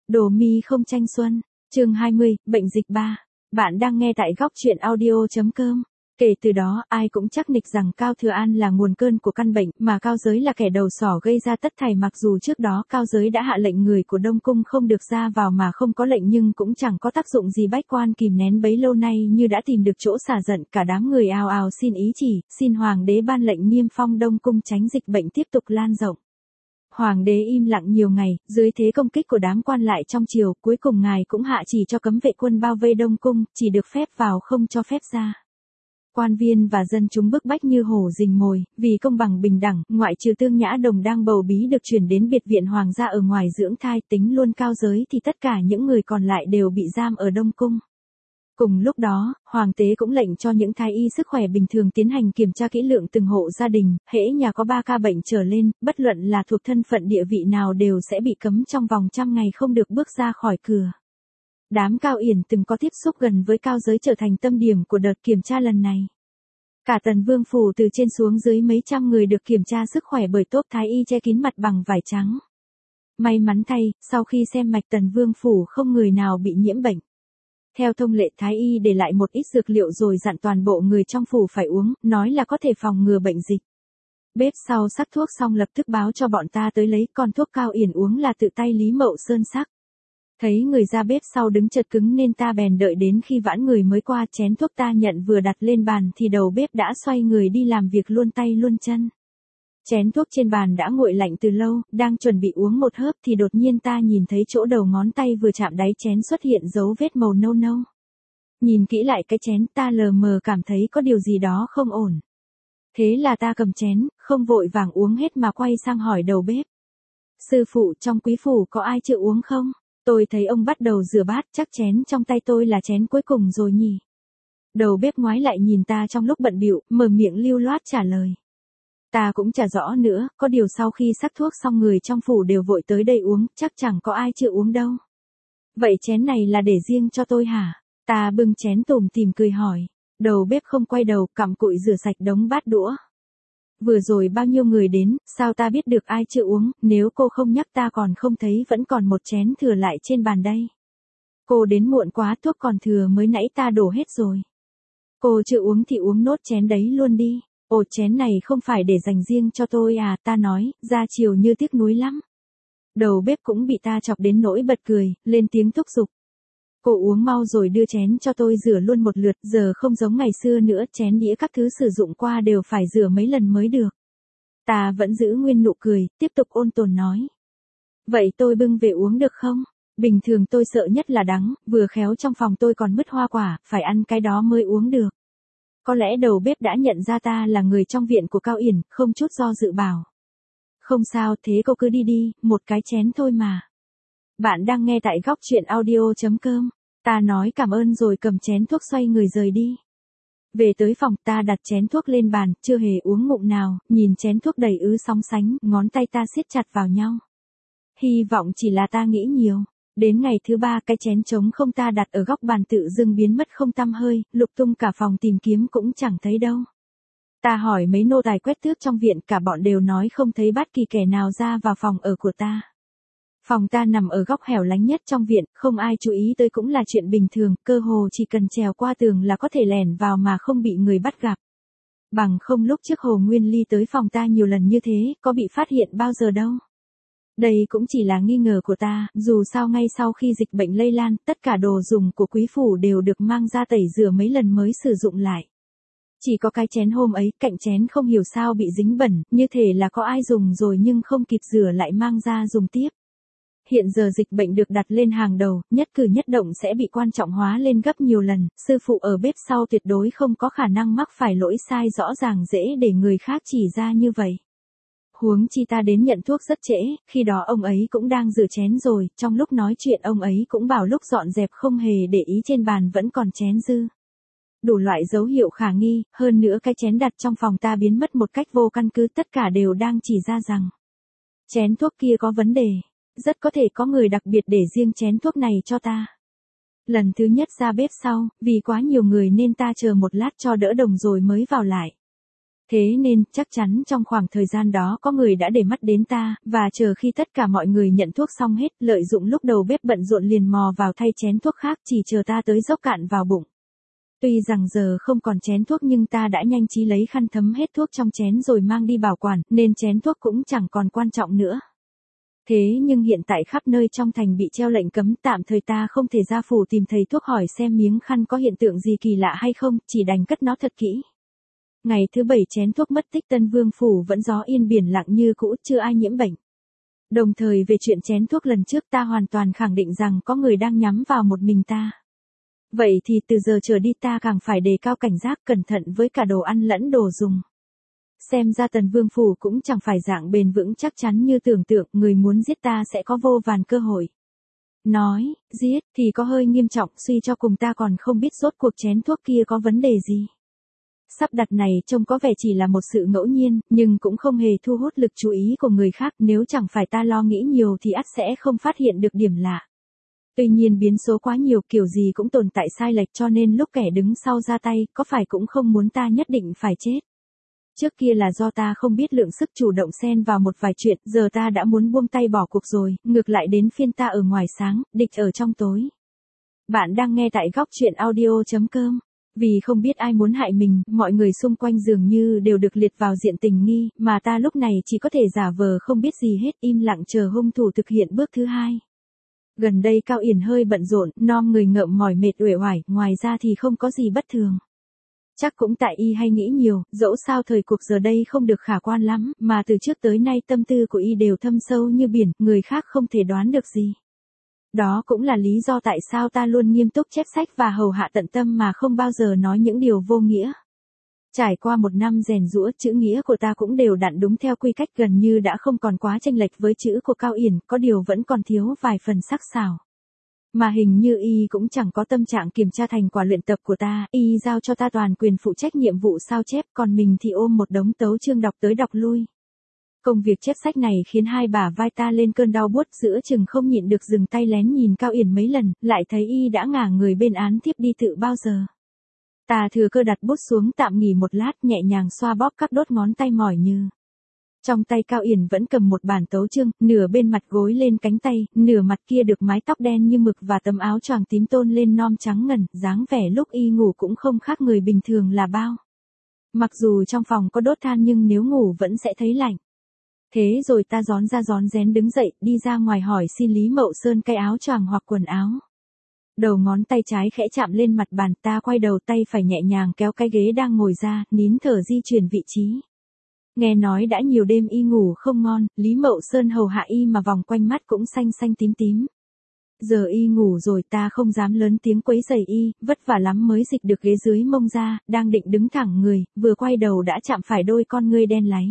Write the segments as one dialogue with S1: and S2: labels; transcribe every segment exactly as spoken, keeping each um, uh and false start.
S1: Đồ mi không tranh xuân, chương hai mươi, bệnh dịch ba. Bạn đang nghe tại góc truyện audio.com. Kể từ đó, ai cũng chắc nịch rằng Cao Thừa An là nguồn cơn của căn bệnh, mà Cao Giới là kẻ đầu sỏ gây ra tất thảy. Mặc dù trước đó Cao Giới đã hạ lệnh người của Đông Cung không được ra vào mà không có lệnh, nhưng cũng chẳng có tác dụng gì. Bách quan kìm nén bấy lâu nay như đã tìm được chỗ xả giận, cả đám người ào ào xin ý chỉ, xin Hoàng đế ban lệnh niêm phong Đông Cung tránh dịch bệnh tiếp tục lan rộng. Hoàng đế im lặng nhiều ngày, dưới thế công kích của đám quan lại trong triều, cuối cùng ngài cũng hạ chỉ cho cấm vệ quân bao vây Đông Cung, chỉ được phép vào không cho phép ra. Quan viên và dân chúng bức bách như hổ rình mồi, vì công bằng bình đẳng, ngoại trừ Tương Nhã Đồng đang bầu bí được chuyển đến biệt viện hoàng gia ở ngoài dưỡng thai, tính luôn Cao Giới thì tất cả những người còn lại đều bị giam ở Đông Cung. Cùng lúc đó, Hoàng tế cũng lệnh cho những thái y sức khỏe bình thường tiến hành kiểm tra kỹ lưỡng từng hộ gia đình, hễ nhà có ba ca bệnh trở lên, bất luận là thuộc thân phận địa vị nào đều sẽ bị cấm trong vòng trăm ngày không được bước ra khỏi cửa. Đám Cao Yển từng có tiếp xúc gần với Cao Giới trở thành tâm điểm của đợt kiểm tra lần này. Cả Tần Vương phủ từ trên xuống dưới mấy trăm người được kiểm tra sức khỏe bởi tốp thái y che kín mặt bằng vải trắng. May mắn thay, sau khi xem mạch Tần Vương phủ không người nào bị nhiễm bệnh. Theo thông lệ, thái y để lại một ít dược liệu rồi dặn toàn bộ người trong phủ phải uống, nói là có thể phòng ngừa bệnh dịch. Bếp sau sắc thuốc xong lập tức báo cho bọn ta tới lấy, con thuốc Cao Yển uống là tự tay Lý Mậu Sơn sắc. Thấy người ra bếp sau đứng chật cứng nên ta bèn đợi đến khi vãn người mới qua. Chén thuốc ta nhận vừa đặt lên bàn thì đầu bếp đã xoay người đi làm việc luôn tay luôn chân. Chén thuốc trên bàn đã nguội lạnh từ lâu, đang chuẩn bị uống một hớp thì đột nhiên ta nhìn thấy chỗ đầu ngón tay vừa chạm đáy chén xuất hiện dấu vết màu nâu nâu. Nhìn kỹ lại cái chén, ta lờ mờ cảm thấy có điều gì đó không ổn. Thế là ta cầm chén, không vội vàng uống hết mà quay sang hỏi đầu bếp. Sư phụ, trong quý phủ có ai chưa uống không? Tôi thấy ông bắt đầu rửa bát, chắc chén trong tay tôi là chén cuối cùng rồi nhỉ? Đầu bếp ngoái lại nhìn ta trong lúc bận bịu, mở miệng lưu loát trả lời. Ta cũng chả rõ nữa, có điều sau khi sắc thuốc xong người trong phủ đều vội tới đây uống, chắc chẳng có ai chưa uống đâu. Vậy chén này là để riêng cho tôi hả? Ta bưng chén tủm tỉm cười hỏi. Đầu bếp không quay đầu, cặm cụi rửa sạch đống bát đũa. Vừa rồi bao nhiêu người đến, sao ta biết được ai chưa uống, nếu cô không nhắc ta còn không thấy vẫn còn một chén thừa lại trên bàn đây. Cô đến muộn quá, thuốc còn thừa mới nãy ta đổ hết rồi. Cô chưa uống thì uống nốt chén đấy luôn đi. Ồ, chén này không phải để dành riêng cho tôi à, ta nói, ra chiều như tiếc nuối lắm. Đầu bếp cũng bị ta chọc đến nỗi bật cười, lên tiếng thúc giục. Cô uống mau rồi đưa chén cho tôi rửa luôn một lượt, giờ không giống ngày xưa nữa, chén đĩa các thứ sử dụng qua đều phải rửa mấy lần mới được. Ta vẫn giữ nguyên nụ cười, tiếp tục ôn tồn nói. Vậy tôi bưng về uống được không? Bình thường tôi sợ nhất là đắng, vừa khéo trong phòng tôi còn mứt hoa quả, phải ăn cái đó mới uống được. Có lẽ đầu bếp đã nhận ra ta là người trong viện của Cao Yển, không chút do dự bảo. Không sao, thế cô cứ đi đi, một cái chén thôi mà. Bạn đang nghe tại góc truyện audio.com. Ta nói cảm ơn rồi cầm chén thuốc xoay người rời đi. Về tới phòng, ta đặt chén thuốc lên bàn, chưa hề uống ngụm nào, nhìn chén thuốc đầy ứ sóng sánh, ngón tay ta siết chặt vào nhau. Hy vọng chỉ là ta nghĩ nhiều. Đến ngày thứ ba, cái chén trống không ta đặt ở góc bàn tự dưng biến mất không tăm hơi, lục tung cả phòng tìm kiếm cũng chẳng thấy đâu. Ta hỏi mấy nô tài quét tước trong viện, cả bọn đều nói không thấy bất kỳ kẻ nào ra vào phòng ở của ta. Phòng ta nằm ở góc hẻo lánh nhất trong viện, không ai chú ý tới cũng là chuyện bình thường, cơ hồ chỉ cần trèo qua tường là có thể lẻn vào mà không bị người bắt gặp. Bằng không lúc trước Hồ Nguyên Ly tới phòng ta nhiều lần như thế, có bị phát hiện bao giờ đâu. Đây cũng chỉ là nghi ngờ của ta, dù sao ngay sau khi dịch bệnh lây lan, tất cả đồ dùng của quý phủ đều được mang ra tẩy rửa mấy lần mới sử dụng lại. Chỉ có cái chén hôm ấy, cạnh chén không hiểu sao bị dính bẩn, như thể là có ai dùng rồi nhưng không kịp rửa lại mang ra dùng tiếp. Hiện giờ dịch bệnh được đặt lên hàng đầu, nhất cử nhất động sẽ bị quan trọng hóa lên gấp nhiều lần, sư phụ ở bếp sau tuyệt đối không có khả năng mắc phải lỗi sai rõ ràng dễ để người khác chỉ ra như vậy. Huống chi ta đến nhận thuốc rất trễ, khi đó ông ấy cũng đang rửa chén rồi, trong lúc nói chuyện ông ấy cũng bảo lúc dọn dẹp không hề để ý trên bàn vẫn còn chén dư. Đủ loại dấu hiệu khả nghi, hơn nữa cái chén đặt trong phòng ta biến mất một cách vô căn cứ, tất cả đều đang chỉ ra rằng chén thuốc kia có vấn đề. Rất có thể có người đặc biệt để riêng chén thuốc này cho ta. Lần thứ nhất ra bếp sau, vì quá nhiều người nên ta chờ một lát cho đỡ đồng rồi mới vào lại. Thế nên, chắc chắn trong khoảng thời gian đó có người đã để mắt đến ta, và chờ khi tất cả mọi người nhận thuốc xong hết, lợi dụng lúc đầu bếp bận rộn liền mò vào thay chén thuốc khác chỉ chờ ta tới dốc cạn vào bụng. Tuy rằng giờ không còn chén thuốc nhưng ta đã nhanh trí lấy khăn thấm hết thuốc trong chén rồi mang đi bảo quản, nên chén thuốc cũng chẳng còn quan trọng nữa. Thế nhưng hiện tại khắp nơi trong thành bị treo lệnh cấm, tạm thời ta không thể ra phủ tìm thầy thuốc hỏi xem miếng khăn có hiện tượng gì kỳ lạ hay không, chỉ đành cất nó thật kỹ. Ngày thứ bảy chén thuốc mất tích, Tân Vương phủ vẫn gió yên biển lặng như cũ, chưa ai nhiễm bệnh. Đồng thời về chuyện chén thuốc lần trước ta hoàn toàn khẳng định rằng có người đang nhắm vào một mình ta. Vậy thì từ giờ trở đi ta càng phải đề cao cảnh giác, cẩn thận với cả đồ ăn lẫn đồ dùng. Xem ra Tần Vương phủ cũng chẳng phải dạng bền vững chắc chắn như tưởng tượng, người muốn giết ta sẽ có vô vàn cơ hội. Nói, giết thì có hơi nghiêm trọng, suy cho cùng ta còn không biết rốt cuộc chén thuốc kia có vấn đề gì. Sắp đặt này trông có vẻ chỉ là một sự ngẫu nhiên, nhưng cũng không hề thu hút lực chú ý của người khác, nếu chẳng phải ta lo nghĩ nhiều thì ắt sẽ không phát hiện được điểm lạ. Tuy nhiên biến số quá nhiều, kiểu gì cũng tồn tại sai lệch, cho nên lúc kẻ đứng sau ra tay, có phải cũng không muốn ta nhất định phải chết. Trước kia là do ta không biết lượng sức chủ động xen vào một vài chuyện, giờ ta đã muốn buông tay bỏ cuộc rồi, ngược lại đến phiên ta ở ngoài sáng, địch ở trong tối. Bạn đang nghe tại góc truyện audio chấm com. Vì không biết ai muốn hại mình, mọi người xung quanh dường như đều được liệt vào diện tình nghi, mà ta lúc này chỉ có thể giả vờ không biết gì hết, im lặng chờ hung thủ thực hiện bước thứ hai. Gần đây Cao Yển hơi bận rộn, non người ngợm mỏi mệt uể oải, ngoài ra thì không có gì bất thường. Chắc cũng tại y hay nghĩ nhiều, dẫu sao thời cuộc giờ đây không được khả quan lắm, mà từ trước tới nay tâm tư của y đều thâm sâu như biển, người khác không thể đoán được gì. Đó cũng là lý do tại sao ta luôn nghiêm túc chép sách và hầu hạ tận tâm mà không bao giờ nói những điều vô nghĩa. Trải qua một năm rèn giũa, chữ nghĩa của ta cũng đều đặn đúng theo quy cách, gần như đã không còn quá chênh lệch với chữ của Cao Yển, có điều vẫn còn thiếu vài phần sắc sảo. Mà hình như y cũng chẳng có tâm trạng kiểm tra thành quả luyện tập của ta, y giao cho ta toàn quyền phụ trách nhiệm vụ sao chép, còn mình thì ôm một đống tấu chương đọc tới đọc lui. Công việc chép sách này khiến hai bả vai ta lên cơn đau buốt, giữa chừng không nhịn được dừng tay lén nhìn Cao Yển mấy lần, lại thấy y đã ngả người bên án thiếp đi tự bao giờ. Ta thừa cơ đặt bút xuống tạm nghỉ một lát, nhẹ nhàng xoa bóp các đốt ngón tay mỏi như. Trong tay Cao Yển vẫn cầm một bản tấu chương, nửa bên mặt gối lên cánh tay, nửa mặt kia được mái tóc đen như mực và tấm áo choàng tím tôn lên non trắng ngần, dáng vẻ lúc y ngủ cũng không khác người bình thường là bao. Mặc dù trong phòng có đốt than nhưng nếu ngủ vẫn sẽ thấy lạnh. Thế rồi ta rón ra rón rén đứng dậy, đi ra ngoài hỏi xin Lý Mậu Sơn cái áo choàng hoặc quần áo. Đầu ngón tay trái khẽ chạm lên mặt bàn, ta quay đầu, tay phải nhẹ nhàng kéo cái ghế đang ngồi ra, nín thở di chuyển vị trí. Nghe nói đã nhiều đêm y ngủ không ngon, Lý Mậu Sơn hầu hạ y mà vòng quanh mắt cũng xanh xanh tím tím. Giờ y ngủ rồi ta không dám lớn tiếng quấy rầy y, vất vả lắm mới dịch được ghế dưới mông ra, đang định đứng thẳng người, vừa quay đầu đã chạm phải đôi con ngươi đen láy.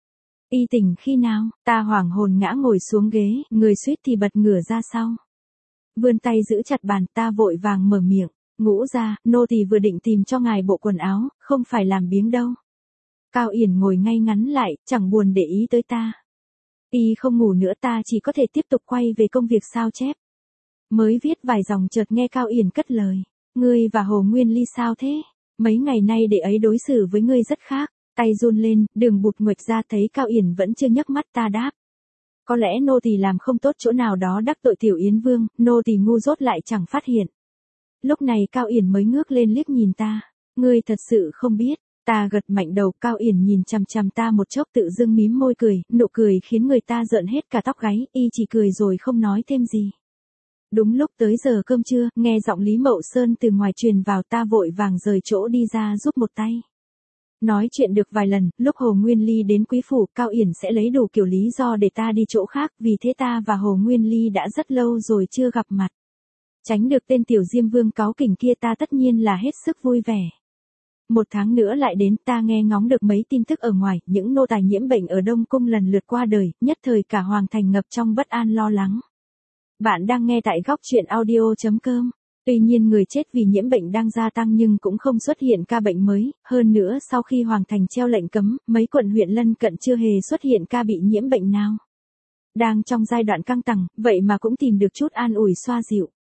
S1: Y tỉnh khi nào, ta hoảng hồn ngã ngồi xuống ghế, người suýt thì bật ngửa ra sau. Vươn tay giữ chặt bàn, ta vội vàng mở miệng, ngũ ra, nô tỳ vừa định tìm cho ngài bộ quần áo, không phải làm biếng đâu. Cao Yển ngồi ngay ngắn lại, chẳng buồn để ý tới ta. Y không ngủ nữa, ta chỉ có thể tiếp tục quay về công việc sao chép. Mới viết vài dòng chợt nghe Cao Yển cất lời, ngươi và Hồ Nguyên Ly sao thế? Mấy ngày nay để ấy đối xử với ngươi rất khác. Tay run lên, đường bụt nguệch ra, thấy Cao Yển vẫn chưa nhấc mắt, ta đáp. Có lẽ nô tỳ làm không tốt chỗ nào đó đắc tội Tiểu Yến Vương, nô tỳ ngu dốt lại chẳng phát hiện. Lúc này Cao Yển mới ngước lên liếc nhìn ta, ngươi thật sự không biết. Ta gật mạnh đầu, Cao Yển nhìn chằm chằm ta một chốc tự dưng mím môi cười, nụ cười khiến người ta rợn hết cả tóc gáy, y chỉ cười rồi không nói thêm gì. Đúng lúc tới giờ cơm trưa, nghe giọng Lý Mậu Sơn từ ngoài truyền vào, ta vội vàng rời chỗ đi ra giúp một tay. Nói chuyện được vài lần, lúc Hồ Nguyên Ly đến Quý phủ, Cao Yển sẽ lấy đủ kiểu lý do để ta đi chỗ khác, vì thế ta và Hồ Nguyên Ly đã rất lâu rồi chưa gặp mặt. Tránh được tên tiểu Diêm Vương cáu kỉnh kia, ta tất nhiên là hết sức vui vẻ. Một tháng nữa lại đến, ta nghe ngóng được mấy tin tức ở ngoài, những nô tài nhiễm bệnh ở Đông Cung lần lượt qua đời, nhất thời cả hoàng thành ngập trong bất an lo lắng. Bạn đang nghe tại góc truyện audio chấm com. Tuy nhiên người chết vì nhiễm bệnh đang gia tăng nhưng cũng không xuất hiện ca bệnh mới, hơn nữa sau khi hoàng thành treo lệnh cấm, mấy quận huyện lân cận chưa hề xuất hiện ca bị nhiễm bệnh nào. Đang trong giai đoạn căng thẳng, vậy mà cũng tìm được chút an ủi xoa dịu.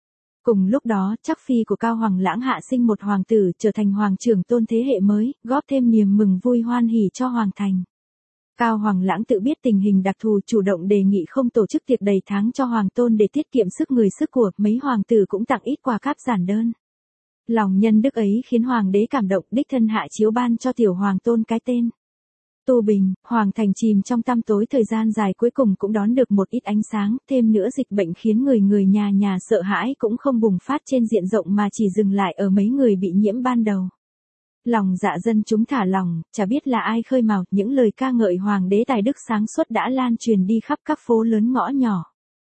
S1: Cùng lúc đó, chắc phi của Cao Hoàng Lãng hạ sinh một hoàng tử, trở thành hoàng trưởng tôn thế hệ mới, góp thêm niềm mừng vui hoan hỉ cho hoàng thành. Cao Hoàng Lãng tự biết tình hình đặc thù, chủ động đề nghị không tổ chức tiệc đầy tháng cho hoàng tôn để tiết kiệm sức người sức của, mấy hoàng tử cũng tặng ít quà cáp giản đơn. Lòng nhân đức ấy khiến hoàng đế cảm động, đích thân hạ chiếu ban cho tiểu hoàng tôn cái tên Tu Bình. Hoàng thành chìm trong tăm tối thời gian dài cuối cùng cũng đón được một ít ánh sáng, thêm nữa dịch bệnh khiến người người nhà nhà sợ hãi cũng không bùng phát trên diện rộng mà chỉ dừng lại ở mấy người bị nhiễm ban đầu. Lòng dạ dân chúng thả lòng, chả biết là ai khơi mào, những lời ca ngợi hoàng đế tài đức sáng suốt đã lan truyền đi khắp các phố lớn ngõ nhỏ.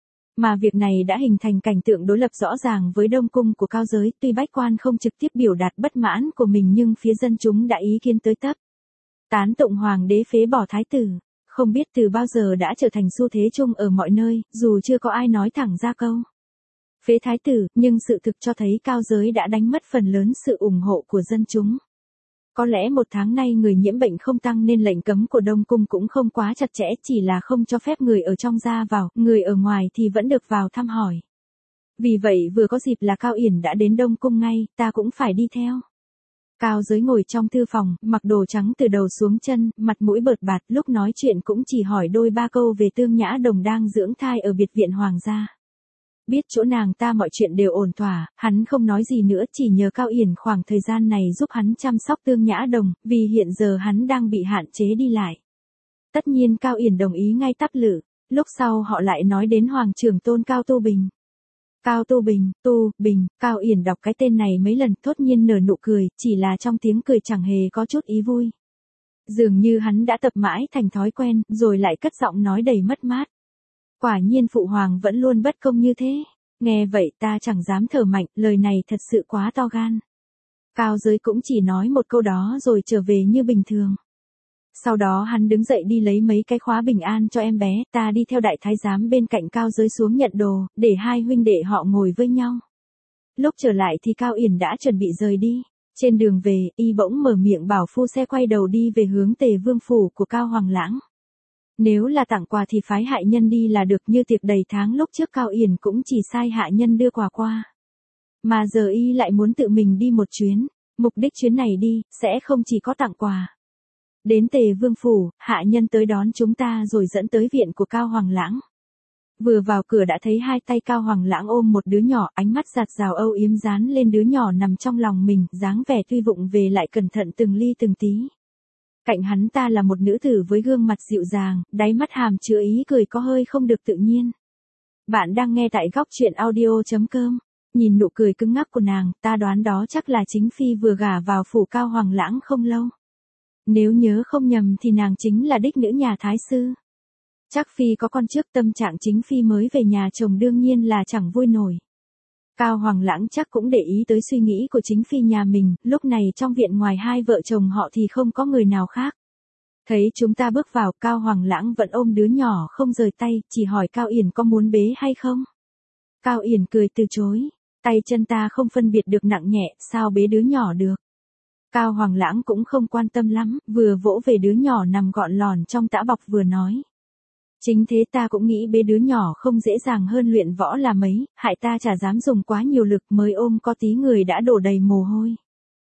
S1: Mà việc này đã hình thành cảnh tượng đối lập rõ ràng với đông cung của cao giới, tuy bách quan không trực tiếp biểu đạt bất mãn của mình nhưng phía dân chúng đã ý kiến tới tấp. Tán tụng hoàng đế phế bỏ thái tử, không biết từ bao giờ đã trở thành xu thế chung ở mọi nơi, dù chưa có ai nói thẳng ra câu phế thái tử, nhưng sự thực cho thấy cao giới đã đánh mất phần lớn sự ủng hộ của dân chúng. Có lẽ một tháng nay người nhiễm bệnh không tăng nên lệnh cấm của Đông Cung cũng không quá chặt chẽ, chỉ là không cho phép người ở trong ra vào, người ở ngoài thì vẫn được vào thăm hỏi. Vì vậy vừa có dịp là Cao Yển đã đến Đông Cung ngay, ta cũng phải đi theo. Cao giới ngồi trong thư phòng, mặc đồ trắng từ đầu xuống chân, mặt mũi bợt bạt, lúc nói chuyện cũng chỉ hỏi đôi ba câu về Tương Nhã Đồng đang dưỡng thai ở biệt viện hoàng gia. Biết chỗ nàng ta mọi chuyện đều ổn thỏa, hắn không nói gì nữa, chỉ nhờ Cao Yển khoảng thời gian này giúp hắn chăm sóc Tương Nhã Đồng, vì hiện giờ hắn đang bị hạn chế đi lại. Tất nhiên Cao Yển đồng ý ngay tắp lự, lúc sau họ lại nói đến hoàng trưởng tôn Cao Tu Bình. Cao Tu Bình, Tu, Bình, Cao Yển đọc cái tên này mấy lần, thốt nhiên nở nụ cười, chỉ là trong tiếng cười chẳng hề có chút ý vui. Dường như hắn đã tập mãi thành thói quen, rồi lại cất giọng nói đầy mất mát. Quả nhiên phụ hoàng vẫn luôn bất công như thế. Nghe vậy ta chẳng dám thở mạnh, lời này thật sự quá to gan. Cao giới cũng chỉ nói một câu đó rồi trở về như bình thường. Sau đó hắn đứng dậy đi lấy mấy cái khóa bình an cho em bé, ta đi theo đại thái giám bên cạnh Cao giới xuống nhận đồ, để hai huynh đệ họ ngồi với nhau. Lúc trở lại thì Cao Yển đã chuẩn bị rời đi. Trên đường về, y bỗng mở miệng bảo phu xe quay đầu đi về hướng Tề Vương phủ của Cao Hoàng Lãng. Nếu là tặng quà thì phái hạ nhân đi là được, như tiệc đầy tháng lúc trước Cao Yển cũng chỉ sai hạ nhân đưa quà qua. Mà giờ y lại muốn tự mình đi một chuyến, mục đích chuyến này đi, sẽ không chỉ có tặng quà. Đến Tề Vương phủ, hạ nhân tới đón chúng ta rồi dẫn tới viện của Cao Hoàng Lãng. Vừa vào cửa đã thấy hai tay Cao Hoàng Lãng ôm một đứa nhỏ, ánh mắt giạt rào âu yếm dán lên đứa nhỏ nằm trong lòng mình, dáng vẻ tuy vụng về lại cẩn thận từng ly từng tí. Cạnh hắn ta là một nữ tử với gương mặt dịu dàng, đáy mắt hàm chứa ý cười có hơi không được tự nhiên. Bạn đang nghe tại góc truyện audio chấm com. Nhìn nụ cười cứng ngắc của nàng, ta đoán đó chắc là chính phi vừa gả vào phủ Cao Hoàng Lãng không lâu. Nếu nhớ không nhầm thì nàng chính là đích nữ nhà thái sư. Chắc phi có con trước, tâm trạng chính phi mới về nhà chồng đương nhiên là chẳng vui nổi. Cao Hoàng Lãng chắc cũng để ý tới suy nghĩ của chính phi nhà mình, lúc này trong viện ngoài hai vợ chồng họ thì không có người nào khác. Thấy chúng ta bước vào, Cao Hoàng Lãng vẫn ôm đứa nhỏ không rời tay, chỉ hỏi Cao Yển có muốn bế hay không. Cao Yển cười từ chối, tay chân ta không phân biệt được nặng nhẹ, sao bế đứa nhỏ được. Cao Hoàng Lãng cũng không quan tâm lắm, vừa vỗ về đứa nhỏ nằm gọn lòn trong tã bọc vừa nói. Chính thế ta cũng nghĩ bế đứa nhỏ không dễ dàng hơn luyện võ là mấy, hại ta chả dám dùng quá nhiều lực, mới ôm có tí người đã đổ đầy mồ hôi.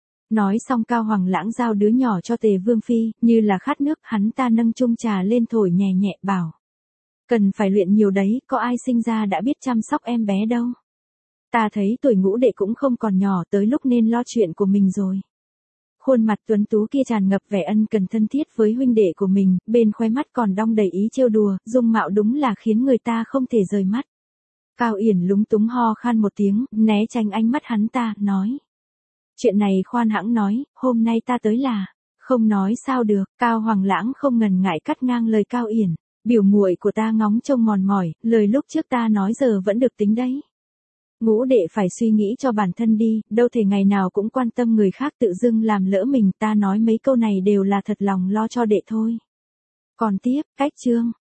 S1: Nói xong Cao Hoàng Lãng giao đứa nhỏ cho Tề Vương phi, như là khát nước, hắn ta nâng chung trà lên thổi nhẹ nhẹ bảo. Cần phải luyện nhiều đấy, có ai sinh ra đã biết chăm sóc em bé đâu. Ta thấy tuổi ngũ đệ cũng không còn nhỏ, tới lúc nên lo chuyện của mình rồi. Khuôn mặt tuấn tú kia tràn ngập vẻ ân cần thân thiết với huynh đệ của mình, bên khóe mắt còn đong đầy ý trêu đùa, dung mạo đúng là khiến người ta không thể rời mắt. Cao Yển lúng túng ho khan một tiếng, né tránh ánh mắt hắn ta, nói. Chuyện này khoan hãng nói, hôm nay ta tới là, không nói sao được. Cao Hoàng Lãng không ngần ngại cắt ngang lời Cao Yển, biểu muội của ta ngóng trông mòn mỏi, lời lúc trước ta nói giờ vẫn được tính đấy. Ngũ đệ phải suy nghĩ cho bản thân đi, đâu thể ngày nào cũng quan tâm người khác, tự dưng làm lỡ mình, ta nói mấy câu này đều là thật lòng lo cho đệ thôi. Còn tiếp, cách chương.